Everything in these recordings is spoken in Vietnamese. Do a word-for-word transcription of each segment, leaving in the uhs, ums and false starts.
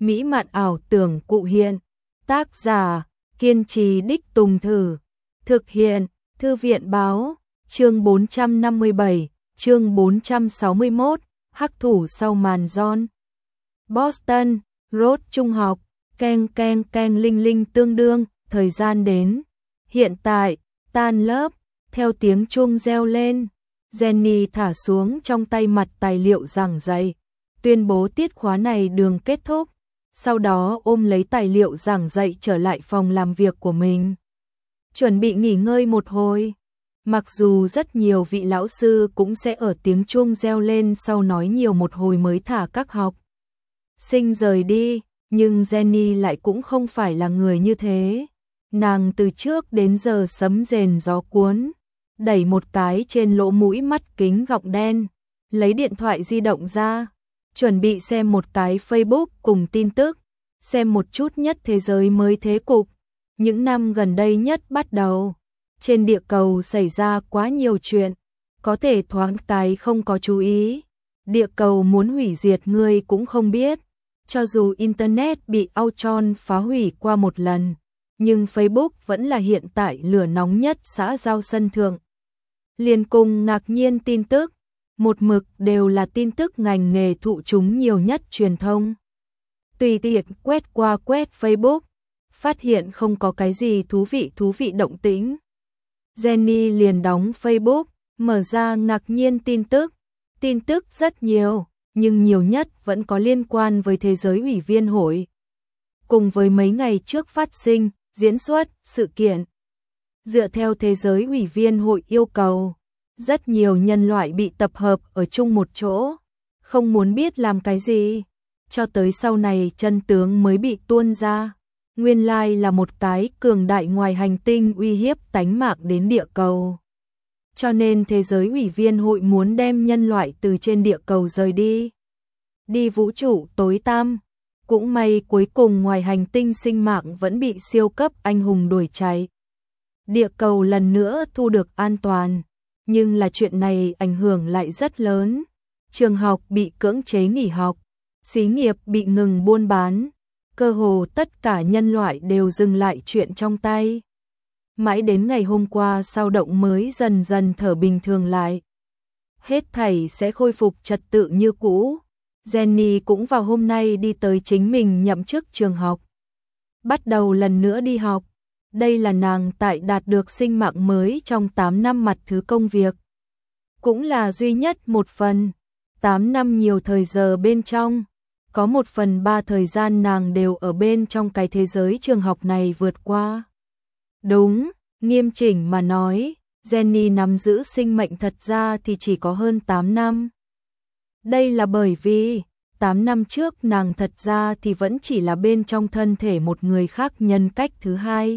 mỹ mạn ảo tưởng cụ hiện. Tác giả, kiên trì đích tùng thử. Thực hiện, Thư viện báo, chương bốn trăm năm mươi bảy, chương bốn trăm sáu mươi mốt, hắc thủ sau màn John. Boston, Road Trung học, keng keng keng linh linh tương đương, thời gian đến. Hiện tại, tan lớp, theo tiếng chuông reo lên, Jenny thả xuống trong tay mặt tài liệu giảng dạy, tuyên bố tiết khóa này đường kết thúc, sau đó ôm lấy tài liệu giảng dạy trở lại phòng làm việc của mình. Chuẩn bị nghỉ ngơi một hồi. Mặc dù rất nhiều vị lão sư cũng sẽ ở tiếng chuông reo lên sau nói nhiều một hồi mới thả các học sinh rời đi, nhưng Jenny lại cũng không phải là người như thế. Nàng từ trước đến giờ sấm rền gió cuốn, đẩy một cái trên lỗ mũi mắt kính gọng đen, lấy điện thoại di động ra, chuẩn bị xem một cái Facebook cùng tin tức, xem một chút nhất thế giới mới thế cục. Những năm gần đây nhất bắt đầu, trên địa cầu xảy ra quá nhiều chuyện, có thể thoáng cái không có chú ý. Địa cầu muốn hủy diệt ngươi cũng không biết, cho dù Internet bị Ultron phá hủy qua một lần, nhưng Facebook vẫn là hiện tại lửa nóng nhất xã giao sân thượng. Liền cùng ngạc nhiên tin tức, một mực đều là tin tức ngành nghề thụ chúng nhiều nhất truyền thông. Tùy tiện quét qua quét Facebook, phát hiện không có cái gì thú vị thú vị động tĩnh. Jenny liền đóng Facebook, mở ra ngạc nhiên tin tức. Tin tức rất nhiều, nhưng nhiều nhất vẫn có liên quan với thế giới ủy viên hội. Cùng với mấy ngày trước phát sinh, diễn xuất, sự kiện. Dựa theo thế giới ủy viên hội yêu cầu, rất nhiều nhân loại bị tập hợp ở chung một chỗ, không muốn biết làm cái gì. Cho tới sau này chân tướng mới bị tuôn ra. Nguyên lai là một cái cường đại ngoài hành tinh uy hiếp tánh mạng đến địa cầu. Cho nên thế giới ủy viên hội muốn đem nhân loại từ trên địa cầu rời đi. Đi vũ trụ tối tăm. Cũng may cuối cùng ngoài hành tinh sinh mạng vẫn bị siêu cấp anh hùng đuổi chạy. Địa cầu lần nữa thu được an toàn. Nhưng là chuyện này ảnh hưởng lại rất lớn. Trường học bị cưỡng chế nghỉ học. Xí nghiệp bị ngừng buôn bán. Cơ hồ tất cả nhân loại đều dừng lại chuyện trong tay. Mãi đến ngày hôm qua sao động mới dần dần thở bình thường lại. Hết thảy sẽ khôi phục trật tự như cũ. Jenny cũng vào hôm nay đi tới chính mình nhậm chức trường học. Bắt đầu lần nữa đi học. Đây là nàng tại đạt được sinh mạng mới trong tám năm mặt thứ công việc. Cũng là duy nhất một phần. tám năm nhiều thời giờ bên trong. Có một phần ba thời gian nàng đều ở bên trong cái thế giới trường học này vượt qua. Đúng, nghiêm chỉnh mà nói, Jenny nắm giữ sinh mệnh thật ra thì chỉ có hơn tám năm. Đây là bởi vì, tám năm trước nàng thật ra thì vẫn chỉ là bên trong thân thể một người khác nhân cách thứ hai.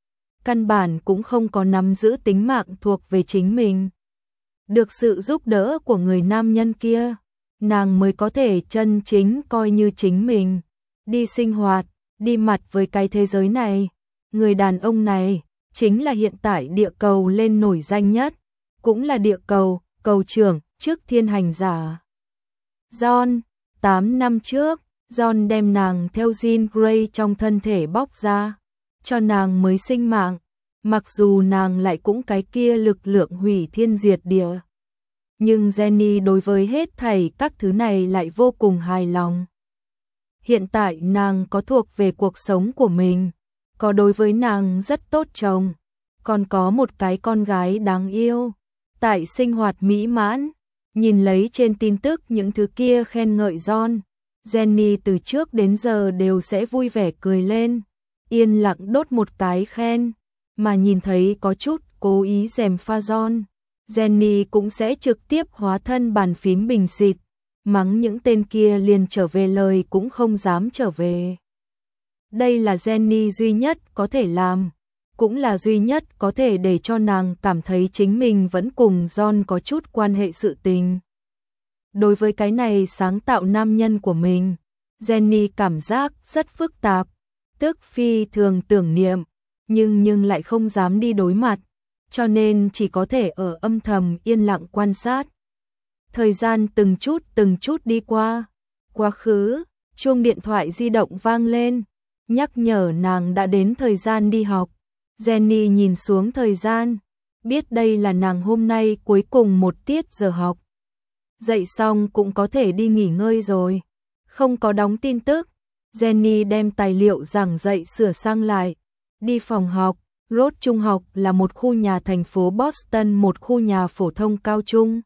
Căn bản cũng không có nắm giữ tính mạng thuộc về chính mình. Được sự giúp đỡ của người nam nhân kia, nàng mới có thể chân chính coi như chính mình. Đi sinh hoạt, đi mặt với cái thế giới này. Người đàn ông này chính là hiện tại địa cầu lên nổi danh nhất, cũng là địa cầu, cầu trưởng, trước thiên hành giả. John, tám năm trước, John đem nàng theo Jean Grey trong thân thể bóc ra, cho nàng mới sinh mạng, mặc dù nàng lại cũng cái kia lực lượng hủy thiên diệt địa. Nhưng Jenny đối với hết thảy các thứ này lại vô cùng hài lòng. Hiện tại nàng có thuộc về cuộc sống của mình, có đối với nàng rất tốt chồng, còn có một cái con gái đáng yêu. Tại sinh hoạt mỹ mãn, nhìn lấy trên tin tức những thứ kia khen ngợi John, Jenny từ trước đến giờ đều sẽ vui vẻ cười lên, yên lặng đốt một cái khen, mà nhìn thấy có chút cố ý gièm pha John, Jenny cũng sẽ trực tiếp hóa thân bàn phím bình xịt, mắng những tên kia liền trở về lời cũng không dám trở về. Đây là Jenny duy nhất có thể làm, cũng là duy nhất có thể để cho nàng cảm thấy chính mình vẫn cùng John có chút quan hệ sự tình. Đối với cái này sáng tạo nam nhân của mình, Jenny cảm giác rất phức tạp, tức phi thường tưởng niệm, nhưng nhưng lại không dám đi đối mặt, cho nên chỉ có thể ở âm thầm yên lặng quan sát. Thời gian từng chút từng chút đi qua, quá khứ, Chuông điện thoại di động vang lên, nhắc nhở nàng đã đến thời gian đi học. Jenny nhìn xuống thời gian, biết đây là nàng hôm nay cuối cùng một tiết giờ học. Dậy xong cũng có thể đi nghỉ ngơi rồi. Không có đóng tin tức, Jenny đem tài liệu giảng dạy sửa sang lại, đi phòng học. Road Trung học là một khu nhà thành phố Boston, một khu nhà phổ thông cao trung.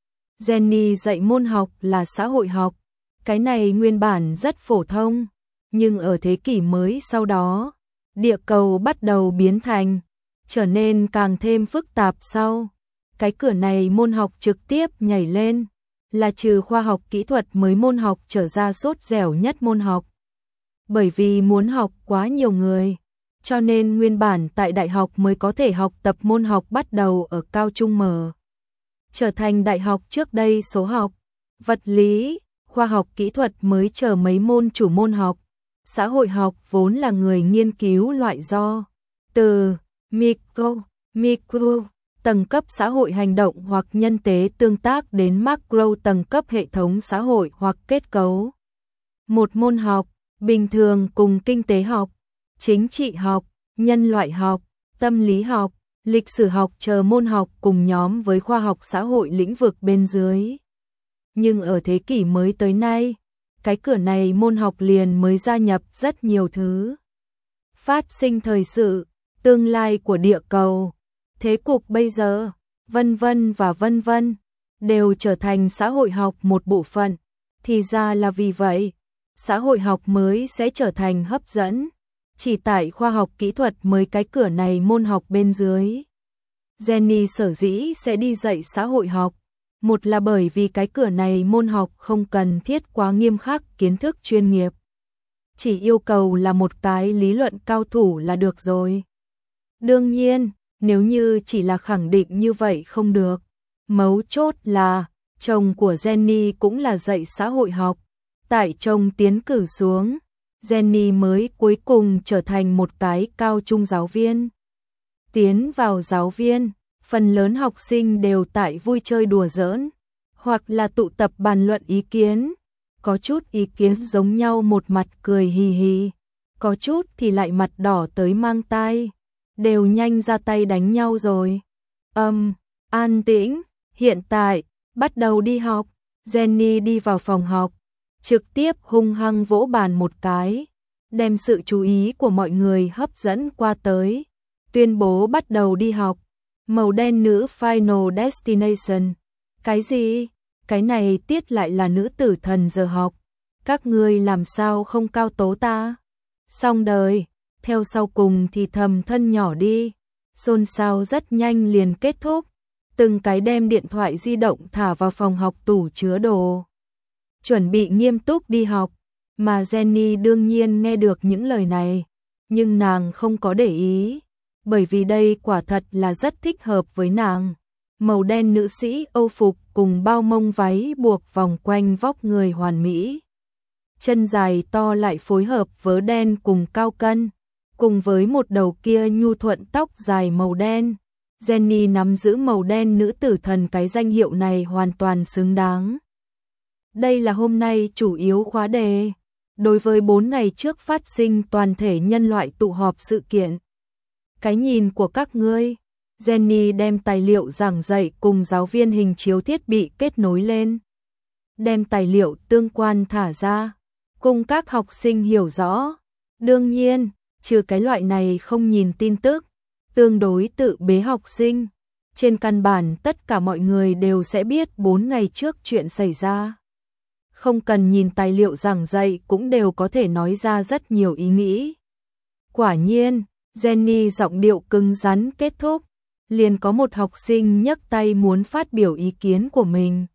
Jenny dạy môn học là xã hội học. Cái này nguyên bản rất phổ thông, nhưng ở thế kỷ mới sau đó, địa cầu bắt đầu biến thành, trở nên càng thêm phức tạp sau. Cái cửa này môn học trực tiếp nhảy lên, là trừ khoa học kỹ thuật mới môn học trở ra sốt dẻo nhất môn học. Bởi vì muốn học quá nhiều người, cho nên nguyên bản tại đại học mới có thể học tập môn học bắt đầu ở cao trung mở. Trở thành đại học trước đây số học, vật lý, khoa học kỹ thuật mới chờ mấy môn chủ môn học. Xã hội học vốn là người nghiên cứu loại do, từ micro, micro, tầng cấp xã hội hành động hoặc nhân tế tương tác đến macro tầng cấp hệ thống xã hội hoặc kết cấu. Một môn học, bình thường cùng kinh tế học, chính trị học, nhân loại học, tâm lý học, lịch sử học chờ môn học cùng nhóm với khoa học xã hội lĩnh vực bên dưới. Nhưng ở thế kỷ mới tới nay, cái cửa này môn học liền mới gia nhập rất nhiều thứ. Phát sinh thời sự, tương lai của địa cầu, thế cục bây giờ, vân vân và vân vân, đều trở thành xã hội học một bộ phận. Thì ra là vì vậy, xã hội học mới sẽ trở thành hấp dẫn. Chỉ tại khoa học kỹ thuật mới cái cửa này môn học bên dưới. Jenny sở dĩ sẽ đi dạy xã hội học. Một là bởi vì cái cửa này môn học không cần thiết quá nghiêm khắc kiến thức chuyên nghiệp. Chỉ yêu cầu là một cái lý luận cao thủ là được rồi. Đương nhiên, nếu như chỉ là khẳng định như vậy không được. Mấu chốt là, chồng của Jenny cũng là dạy xã hội học. Tại chồng tiến cử xuống, Jenny mới cuối cùng trở thành một cái cao trung giáo viên. Tiến vào giáo viên, phần lớn học sinh đều tại vui chơi đùa giỡn, hoặc là tụ tập bàn luận ý kiến. Có chút ý kiến giống nhau một mặt cười hì hì, có chút thì lại mặt đỏ tới mang tai, đều nhanh ra tay đánh nhau rồi. Âm, um, an tĩnh, hiện tại, bắt đầu đi học. Jenny đi vào phòng học, trực tiếp hung hăng vỗ bàn một cái, đem sự chú ý của mọi người hấp dẫn qua tới, tuyên bố bắt đầu đi học. Màu đen nữ Final Destination. Cái gì? Cái này tiết lại là nữ tử thần giờ học. Các ngươi làm sao không cao tố ta? Xong đời, theo sau cùng thì thầm thân nhỏ đi. Xôn xao rất nhanh liền kết thúc. Từng cái đem điện thoại di động thả vào phòng học tủ chứa đồ. Chuẩn bị nghiêm túc đi học. Mà Jenny đương nhiên nghe được những lời này. Nhưng nàng không có để ý. Bởi vì đây quả thật là rất thích hợp với nàng. Màu đen nữ sĩ Âu phục cùng bao mông váy buộc vòng quanh vóc người hoàn mỹ. Chân dài to lại phối hợp vớ đen cùng cao cân, cùng với một đầu kia nhu thuận tóc dài màu đen. Jenny nắm giữ màu đen nữ tử thần cái danh hiệu này hoàn toàn xứng đáng. Đây là hôm nay chủ yếu khóa đề. Đối với bốn ngày trước phát sinh toàn thể nhân loại tụ họp sự kiện. Cái nhìn của các ngươi. Jenny đem tài liệu giảng dạy cùng giáo viên hình chiếu thiết bị kết nối lên. Đem tài liệu tương quan thả ra, cùng các học sinh hiểu rõ. Đương nhiên, trừ cái loại này không nhìn tin tức, tương đối tự bế học sinh. Trên căn bản tất cả mọi người đều sẽ biết bốn ngày trước chuyện xảy ra. Không cần nhìn tài liệu giảng dạy cũng đều có thể nói ra rất nhiều ý nghĩ. Quả nhiên, Jenny giọng điệu cứng rắn kết thúc. Liền có một học sinh nhấc tay muốn phát biểu ý kiến của mình.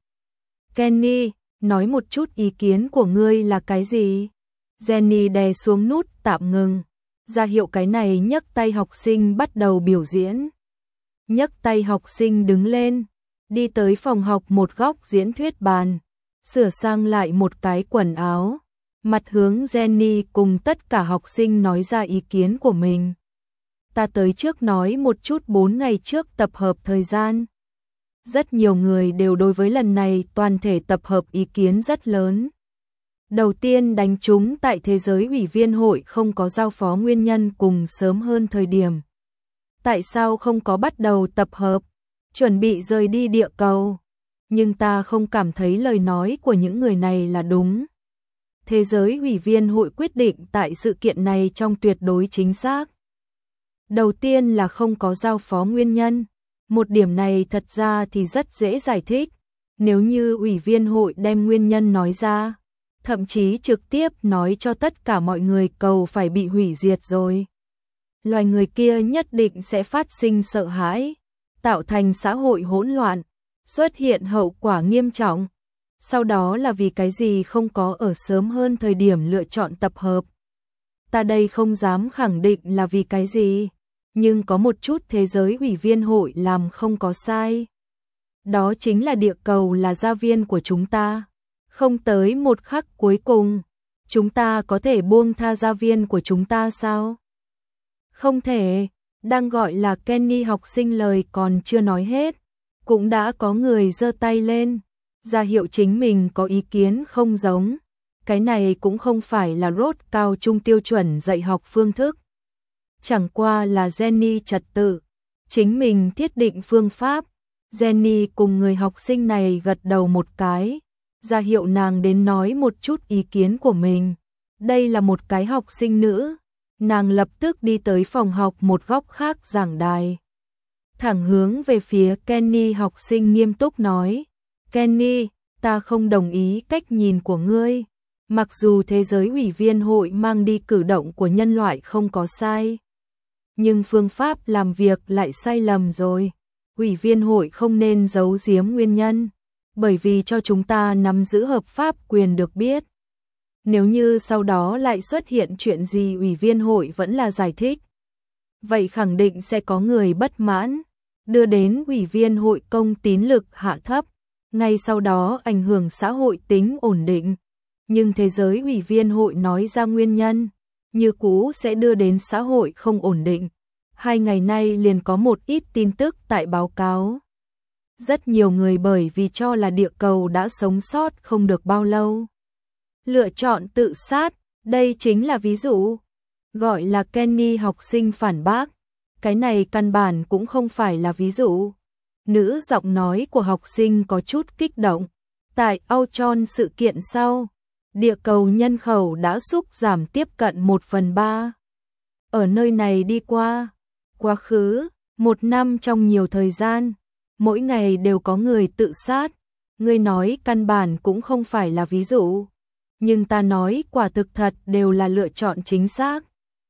Kenny, nói một chút ý kiến của ngươi là cái gì? Jenny đè xuống nút tạm ngừng. Ra hiệu cái này nhấc tay học sinh bắt đầu biểu diễn. Nhấc tay học sinh đứng lên, đi tới phòng học một góc diễn thuyết bàn, sửa sang lại một cái quần áo, mặt hướng Jenny cùng tất cả học sinh nói ra ý kiến của mình. Ta tới trước nói một chút bốn ngày trước tập hợp thời gian. Rất nhiều người đều đối với lần này toàn thể tập hợp ý kiến rất lớn. Đầu tiên đánh trúng tại thế giới ủy viên hội không có giao phó nguyên nhân cùng sớm hơn thời điểm. Tại sao không có bắt đầu tập hợp, chuẩn bị rời đi địa cầu? Nhưng ta không cảm thấy lời nói của những người này là đúng. Thế giới ủy viên hội quyết định tại sự kiện này trong tuyệt đối chính xác. Đầu tiên là không có giao phó nguyên nhân. Một điểm này thật ra thì rất dễ giải thích. Nếu như ủy viên hội đem nguyên nhân nói ra, thậm chí trực tiếp nói cho tất cả mọi người cầu phải bị hủy diệt rồi, loài người kia nhất định sẽ phát sinh sợ hãi, tạo thành xã hội hỗn loạn, xuất hiện hậu quả nghiêm trọng. Sau đó là vì cái gì không có ở sớm hơn thời điểm lựa chọn tập hợp. Ta đây không dám khẳng định là vì cái gì, nhưng có một chút thế giới ủy viên hội làm không có sai. Đó chính là địa cầu là gia viên của chúng ta. Không tới một khắc cuối cùng, chúng ta có thể buông tha gia viên của chúng ta sao? Không thể. Đang gọi là Kenny học sinh lời còn chưa nói hết, cũng đã có người giơ tay lên, ra hiệu chính mình có ý kiến không giống. Cái này cũng không phải là rốt cao trung tiêu chuẩn dạy học phương thức. Chẳng qua là Jenny trật tự, chính mình thiết định phương pháp. Jenny cùng người học sinh này gật đầu một cái, ra hiệu nàng đến nói một chút ý kiến của mình. Đây là một cái học sinh nữ, nàng lập tức đi tới phòng học một góc khác giảng đài. Thẳng hướng về phía Kenny học sinh nghiêm túc nói, Kenny, ta không đồng ý cách nhìn của ngươi. Mặc dù thế giới ủy viên hội mang đi cử động của nhân loại không có sai, nhưng phương pháp làm việc lại sai lầm rồi. Ủy viên hội không nên giấu giếm nguyên nhân, bởi vì cho chúng ta nắm giữ hợp pháp quyền được biết. Nếu như sau đó lại xuất hiện chuyện gì ủy viên hội vẫn là giải thích, vậy khẳng định sẽ có người bất mãn, đưa đến ủy viên hội công tín lực hạ thấp, ngay sau đó ảnh hưởng xã hội tính ổn định. Nhưng thế giới ủy viên hội nói ra nguyên nhân, như cũ sẽ đưa đến xã hội không ổn định. Hai ngày nay liền có một ít tin tức tại báo cáo. Rất nhiều người bởi vì cho là địa cầu đã sống sót không được bao lâu, lựa chọn tự sát, đây chính là ví dụ. Gọi là Kenny học sinh phản bác, cái này căn bản cũng không phải là ví dụ. Nữ giọng nói của học sinh có chút kích động. Tại Ultron sự kiện sau, địa cầu nhân khẩu đã sút giảm tiếp cận một phần ba. Ở nơi này đi qua, quá khứ, một năm trong nhiều thời gian, mỗi ngày đều có người tự sát. Ngươi nói căn bản cũng không phải là ví dụ, nhưng ta nói quả thực thật đều là lựa chọn chính xác.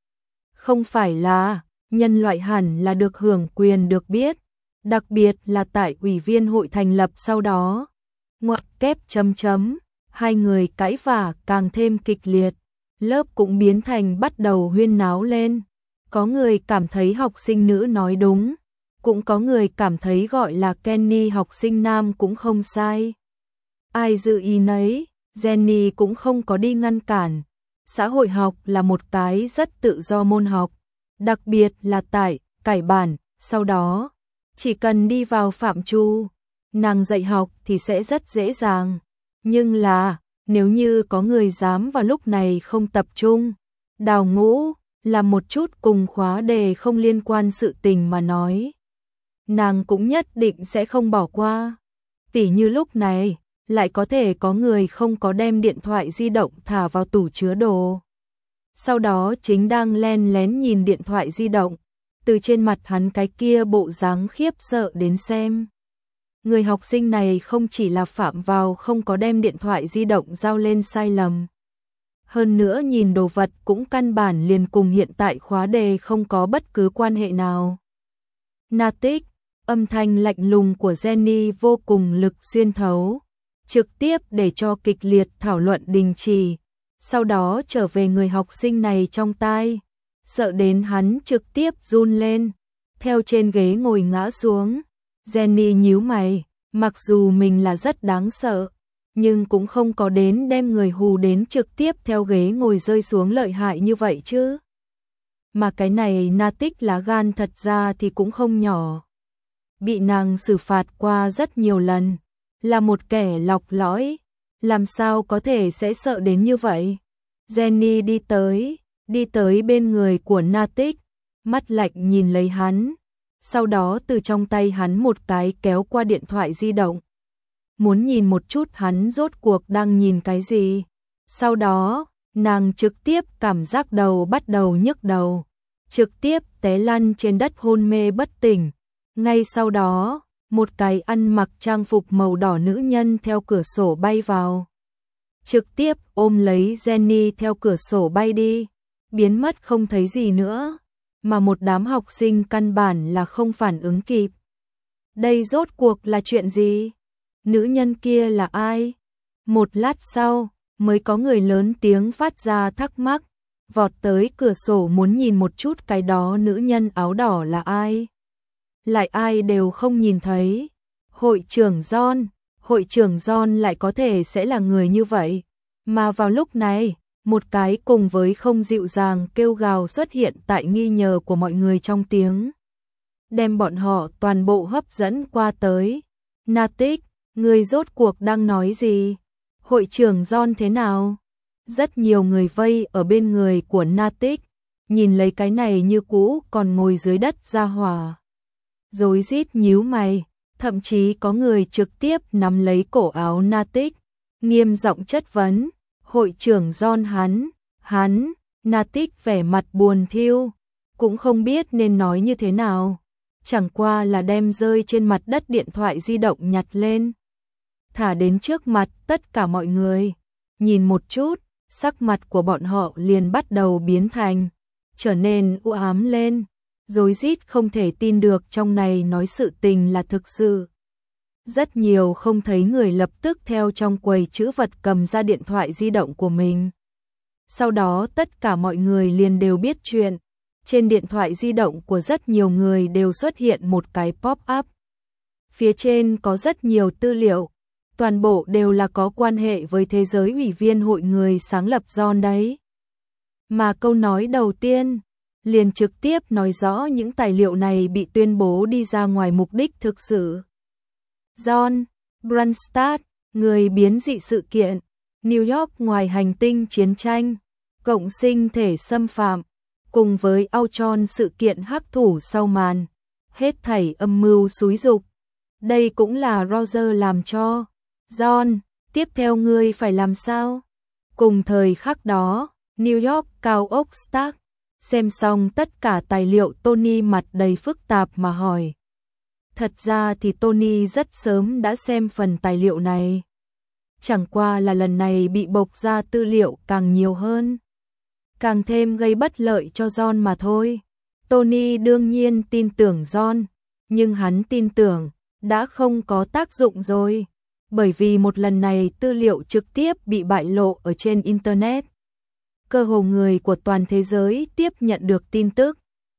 Không phải là, nhân loại hẳn là được hưởng quyền được biết, đặc biệt là tại ủy viên hội thành lập sau đó. Ngoặc kép chấm chấm, hai người cãi vả càng thêm kịch liệt, lớp cũng biến thành bắt đầu huyên náo lên. Có người cảm thấy học sinh nữ nói đúng, cũng có người cảm thấy gọi là Kenny học sinh nam cũng không sai. Ai dự ý nấy, Jenny cũng không có đi ngăn cản. Xã hội học là một cái rất tự do môn học, đặc biệt là tại cải bản, sau đó chỉ cần đi vào phạm trù, nàng dạy học thì sẽ rất dễ dàng. Nhưng là, nếu như có người dám vào lúc này không tập trung, đào ngũ, làm một chút cùng khóa đề không liên quan sự tình mà nói, nàng cũng nhất định sẽ không bỏ qua. Tỉ như lúc này, lại có thể có người không có đem điện thoại di động thả vào tủ chứa đồ. Sau đó chính đang len lén nhìn điện thoại di động, từ trên mặt hắn cái kia bộ dáng khiếp sợ đến xem. Người học sinh này không chỉ là phạm vào không có đem điện thoại di động giao lên sai lầm. Hơn nữa nhìn đồ vật cũng căn bản liền cùng hiện tại khóa đề không có bất cứ quan hệ nào. Natic, âm thanh lạnh lùng của Jenny vô cùng lực xuyên thấu, trực tiếp để cho kịch liệt thảo luận đình chỉ, sau đó trở về người học sinh này trong tai, sợ đến hắn trực tiếp run lên, theo trên ghế ngồi ngã xuống. Jenny nhíu mày, mặc dù mình là rất đáng sợ, nhưng cũng không có đến đem người hù đến trực tiếp theo ghế ngồi rơi xuống lợi hại như vậy chứ. Mà cái này Natic lá gan thật ra thì cũng không nhỏ. Bị nàng xử phạt qua rất nhiều lần, là một kẻ lọc lõi, Làm sao có thể sẽ sợ đến như vậy? Jenny đi tới, đi tới bên người của Natik, mắt lạnh nhìn lấy hắn, sau đó từ trong tay hắn một cái kéo qua điện thoại di động. Muốn nhìn một chút hắn rốt cuộc đang nhìn cái gì. Sau đó, nàng trực tiếp cảm giác đầu bắt đầu nhức đầu, trực tiếp té lăn trên đất hôn mê bất tỉnh. Ngay sau đó, một cái ăn mặc trang phục màu đỏ nữ nhân theo cửa sổ bay vào, trực tiếp ôm lấy Jenny theo cửa sổ bay đi, biến mất không thấy gì nữa, mà một đám học sinh căn bản là không phản ứng kịp. Đây rốt cuộc là chuyện gì? Nữ nhân kia là ai? Một lát sau, mới có người lớn tiếng phát ra thắc mắc, vọt tới cửa sổ muốn nhìn một chút cái đó nữ nhân áo đỏ là ai. Lại ai đều không nhìn thấy. Hội trưởng John, hội trưởng John lại có thể sẽ là người như vậy. Mà vào lúc này, một cái cùng với không dịu dàng kêu gào xuất hiện tại nghi nhờ của mọi người trong tiếng, đem bọn họ toàn bộ hấp dẫn qua tới. Natik, người rốt cuộc đang nói gì? Hội trưởng John thế nào? Rất nhiều người vây ở bên người của Natik, nhìn lấy cái này như cũ còn ngồi dưới đất ra hỏa, rối rít nhíu mày, thậm chí có người trực tiếp nắm lấy cổ áo Natik, nghiêm giọng chất vấn, hội trưởng John hắn, hắn, Natik vẻ mặt buồn thiu, cũng không biết nên nói như thế nào, chẳng qua là đem rơi trên mặt đất điện thoại di động nhặt lên, thả đến trước mặt tất cả mọi người, nhìn một chút, sắc mặt của bọn họ liền bắt đầu biến thành, trở nên u ám lên, rối rít không thể tin được trong này nói sự tình là thực sự. Rất nhiều không thấy người lập tức theo trong quầy trữ vật cầm ra điện thoại di động của mình. Sau đó tất cả mọi người liền đều biết chuyện, trên điện thoại di động của rất nhiều người đều xuất hiện một cái pop-up. Phía trên có rất nhiều tư liệu, toàn bộ đều là có quan hệ với thế giới ủy viên hội người sáng lập John đấy. Mà câu nói đầu tiên liền trực tiếp nói rõ những tài liệu này bị tuyên bố đi ra ngoài mục đích thực sự. John Brunstad, người biến dị sự kiện, New York ngoài hành tinh chiến tranh, cộng sinh thể xâm phạm, cùng với Ultron sự kiện hắc thủ sau màn, hết thảy âm mưu xúi dục. Đây cũng là Roger làm cho. John, tiếp theo ngươi phải làm sao? Cùng thời khắc đó, New York cao ốc Stark, xem xong tất cả tài liệu Tony mặt đầy phức tạp mà hỏi. Thật ra thì Tony rất sớm đã xem phần tài liệu này. Chẳng qua là lần này bị bộc ra tư liệu càng nhiều hơn, càng thêm gây bất lợi cho John mà thôi. Tony đương nhiên tin tưởng John, nhưng hắn tin tưởng đã không có tác dụng rồi, bởi vì một lần này tư liệu trực tiếp bị bại lộ ở trên Internet. Cơ hồ người của toàn thế giới tiếp nhận được tin tức.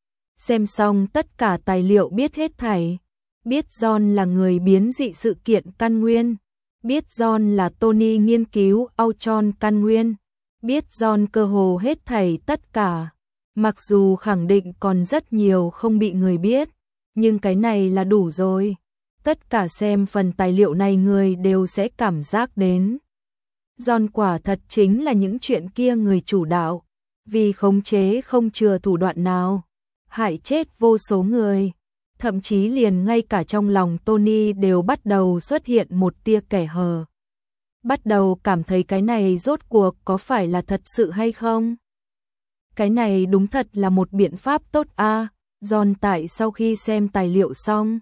Xem xong tất cả tài liệu biết hết thảy, biết John là người biến dị sự kiện căn nguyên, biết John là Tony nghiên cứu Ultron căn nguyên, biết John cơ hồ hết thảy tất cả. Mặc dù khẳng định còn rất nhiều không bị người biết, nhưng cái này là đủ rồi. Tất cả xem phần tài liệu này người đều sẽ cảm giác đến. John quả thật chính là những chuyện kia người chủ đạo, vì khống chế không chừa thủ đoạn nào, hại chết vô số người. Thậm chí liền ngay cả trong lòng Tony đều bắt đầu xuất hiện một tia kẻ hờ. Bắt đầu cảm thấy cái này rốt cuộc có phải là thật sự hay không? Cái này đúng thật là một biện pháp tốt a. À? John tại sau khi xem tài liệu xong,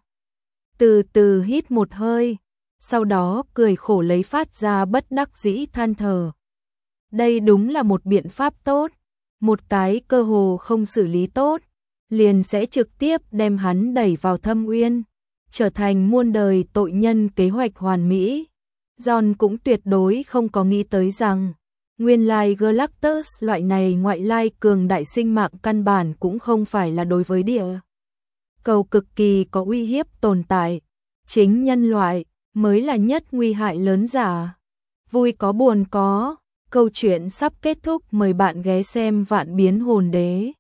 từ từ hít một hơi, sau đó cười khổ lấy phát ra bất đắc dĩ than thở. Đây đúng là một biện pháp tốt, một cái cơ hồ không xử lý tốt, liền sẽ trực tiếp đem hắn đẩy vào thâm uyên, trở thành muôn đời tội nhân. Kế hoạch hoàn mỹ. John cũng tuyệt đối không có nghĩ tới rằng, nguyên lai Galactus loại này ngoại lai cường đại sinh mạng căn bản cũng không phải là đối với địa cầu cực kỳ có uy hiếp tồn tại, chính nhân loại mới là nhất nguy hại lớn giả. Vui có buồn có, câu chuyện sắp kết thúc, mời bạn ghé xem Vạn Biến Hồn Đế.